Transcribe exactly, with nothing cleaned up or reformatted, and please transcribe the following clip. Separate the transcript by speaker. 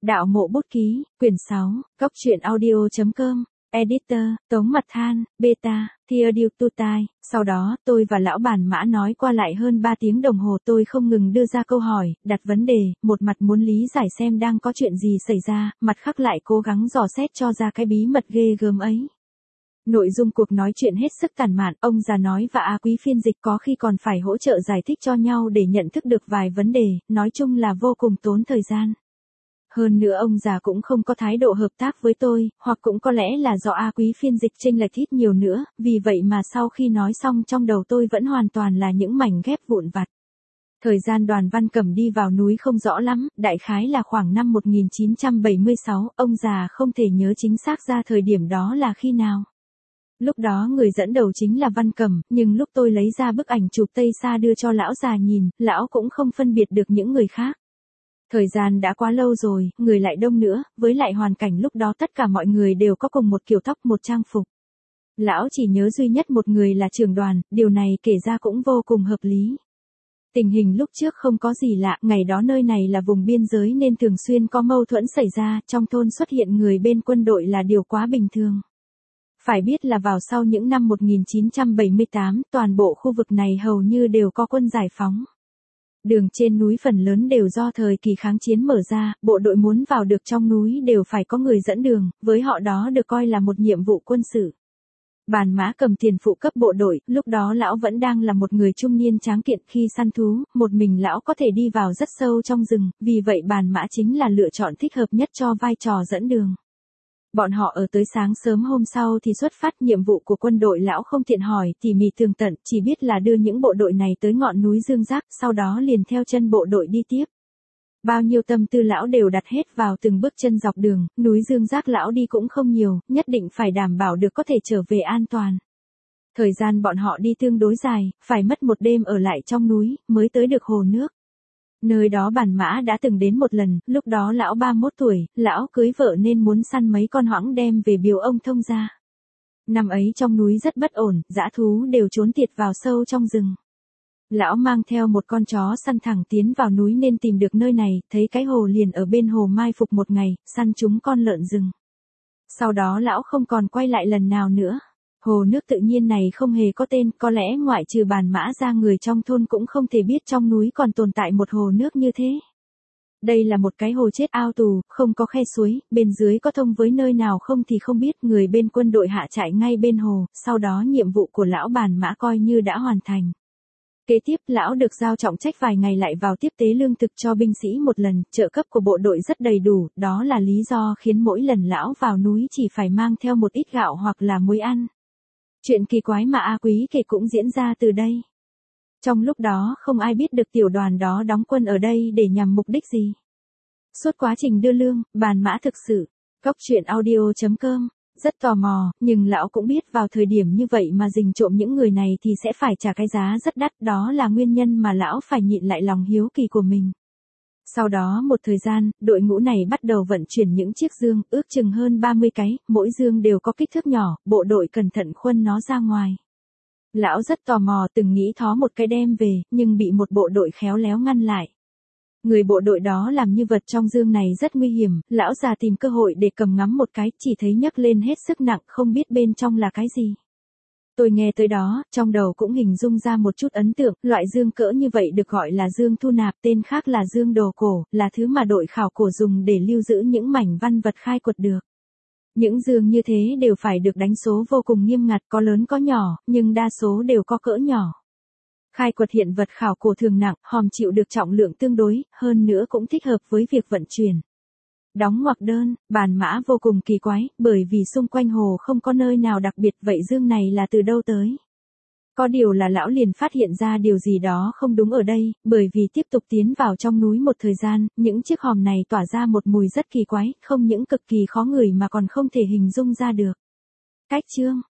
Speaker 1: Đạo mộ bút ký, quyển sáu, Cóc truyện audio.com, Editor, Tống Mật Than, Beta, Theodule Tutai. Sau đó, tôi và lão bản mã nói qua lại hơn ba tiếng đồng hồ, tôi không ngừng đưa ra câu hỏi, đặt vấn đề, một mặt muốn lý giải xem đang có chuyện gì xảy ra, mặt khác lại cố gắng dò xét cho ra cái bí mật ghê gớm ấy. Nội dung cuộc nói chuyện hết sức tản mạn, ông già nói và A Quý phiên dịch có khi còn phải hỗ trợ giải thích cho nhau để nhận thức được vài vấn đề, nói chung là vô cùng tốn thời gian. Hơn nữa ông già cũng không có thái độ hợp tác với tôi, hoặc cũng có lẽ là do A Quý phiên dịch chênh lệch ít nhiều nữa, vì vậy mà sau khi nói xong trong đầu tôi vẫn hoàn toàn là những mảnh ghép vụn vặt. Thời gian Đoàn Văn Cẩm đi vào núi không rõ lắm, đại khái là khoảng năm một nghìn chín trăm bảy mươi sáu, ông già không thể nhớ chính xác ra thời điểm đó là khi nào. Lúc đó người dẫn đầu chính là Văn Cẩm, nhưng lúc tôi lấy ra bức ảnh chụp Tây Sa đưa cho lão già nhìn, lão cũng không phân biệt được những người khác. Thời gian đã quá lâu rồi, người lại đông nữa, với lại hoàn cảnh lúc đó tất cả mọi người đều có cùng một kiểu tóc, một trang phục. Lão chỉ nhớ duy nhất một người là trưởng đoàn, điều này kể ra cũng vô cùng hợp lý. Tình hình lúc trước không có gì lạ, ngày đó nơi này là vùng biên giới nên thường xuyên có mâu thuẫn xảy ra, trong thôn xuất hiện người bên quân đội là điều quá bình thường. Phải biết là vào sau những năm một nghìn chín trăm bảy mươi tám, toàn bộ khu vực này hầu như đều có quân giải phóng. Đường trên núi phần lớn đều do thời kỳ kháng chiến mở ra, bộ đội muốn vào được trong núi đều phải có người dẫn đường, với họ đó được coi là một nhiệm vụ quân sự. Bàn Mã cầm tiền phụ cấp bộ đội, lúc đó lão vẫn đang là một người trung niên tráng kiện, khi săn thú, một mình lão có thể đi vào rất sâu trong rừng, vì vậy Bàn Mã chính là lựa chọn thích hợp nhất cho vai trò dẫn đường. Bọn họ ở tới sáng sớm hôm sau thì xuất phát, nhiệm vụ của quân đội lão không tiện hỏi tỉ mỉ tường tận, chỉ biết là đưa những bộ đội này tới ngọn núi Dương Giác, sau đó liền theo chân bộ đội đi tiếp. Bao nhiêu tâm tư lão đều đặt hết vào từng bước chân dọc đường, núi Dương Giác lão đi cũng không nhiều, nhất định phải đảm bảo được có thể trở về an toàn. Thời gian bọn họ đi tương đối dài, phải mất một đêm ở lại trong núi, mới tới được hồ nước. Nơi đó Bàn Mã đã từng đến một lần, lúc đó lão ba mươi mốt tuổi, lão cưới vợ nên muốn săn mấy con hoãng đem về biếu ông thông gia. Năm ấy trong núi rất bất ổn, dã thú đều trốn tiệt vào sâu trong rừng. Lão mang theo một con chó săn thẳng tiến vào núi nên tìm được nơi này, thấy cái hồ liền ở bên hồ mai phục một ngày, săn chúng con lợn rừng. Sau đó lão không còn quay lại lần nào nữa. Hồ nước tự nhiên này không hề có tên, có lẽ ngoại trừ Bàn Mã ra người trong thôn cũng không thể biết trong núi còn tồn tại một hồ nước như thế. Đây là một cái hồ chết ao tù, không có khe suối, bên dưới có thông với nơi nào không thì không biết, người bên quân đội hạ trại ngay bên hồ, sau đó nhiệm vụ của lão Bàn Mã coi như đã hoàn thành. Kế tiếp lão được giao trọng trách vài ngày lại vào tiếp tế lương thực cho binh sĩ một lần, trợ cấp của bộ đội rất đầy đủ, đó là lý do khiến mỗi lần lão vào núi chỉ phải mang theo một ít gạo hoặc là muối ăn. Chuyện kỳ quái mà A Quý kể cũng diễn ra từ đây. Trong lúc đó không ai biết được tiểu đoàn đó đóng quân ở đây để nhằm mục đích gì. Suốt quá trình đưa lương, Bàn Mã thực sự, Cóc truyện audio.com, rất tò mò, nhưng lão cũng biết vào thời điểm như vậy mà rình trộm những người này thì sẽ phải trả cái giá rất đắt, đó là nguyên nhân mà lão phải nhịn lại lòng hiếu kỳ của mình. Sau đó một thời gian, đội ngũ này bắt đầu vận chuyển những chiếc dương, ước chừng hơn ba mươi cái, mỗi dương đều có kích thước nhỏ, bộ đội cẩn thận khuân nó ra ngoài. Lão rất tò mò từng nghĩ thó một cái đem về, nhưng bị một bộ đội khéo léo ngăn lại. Người bộ đội đó làm như vật trong dương này rất nguy hiểm, lão già tìm cơ hội để cầm ngắm một cái, chỉ thấy nhấc lên hết sức nặng, không biết bên trong là cái gì. Tôi nghe tới đó, trong đầu cũng hình dung ra một chút ấn tượng, loại dương cỡ như vậy được gọi là dương thu nạp, tên khác là dương đồ cổ, là thứ mà đội khảo cổ dùng để lưu giữ những mảnh văn vật khai quật được. Những dương như thế đều phải được đánh số vô cùng nghiêm ngặt, có lớn có nhỏ, nhưng đa số đều có cỡ nhỏ. Khai quật hiện vật khảo cổ thường nặng, hòm chịu được trọng lượng tương đối, hơn nữa cũng thích hợp với việc vận chuyển. Đóng ngoặc đơn, Bàn Mã vô cùng kỳ quái, bởi vì xung quanh hồ không có nơi nào đặc biệt, vậy dương này là từ đâu tới? Có điều là lão liền phát hiện ra điều gì đó không đúng ở đây, bởi vì tiếp tục tiến vào trong núi một thời gian, những chiếc hòm này tỏa ra một mùi rất kỳ quái, không những cực kỳ khó ngửi mà còn không thể hình dung ra được. Cách chương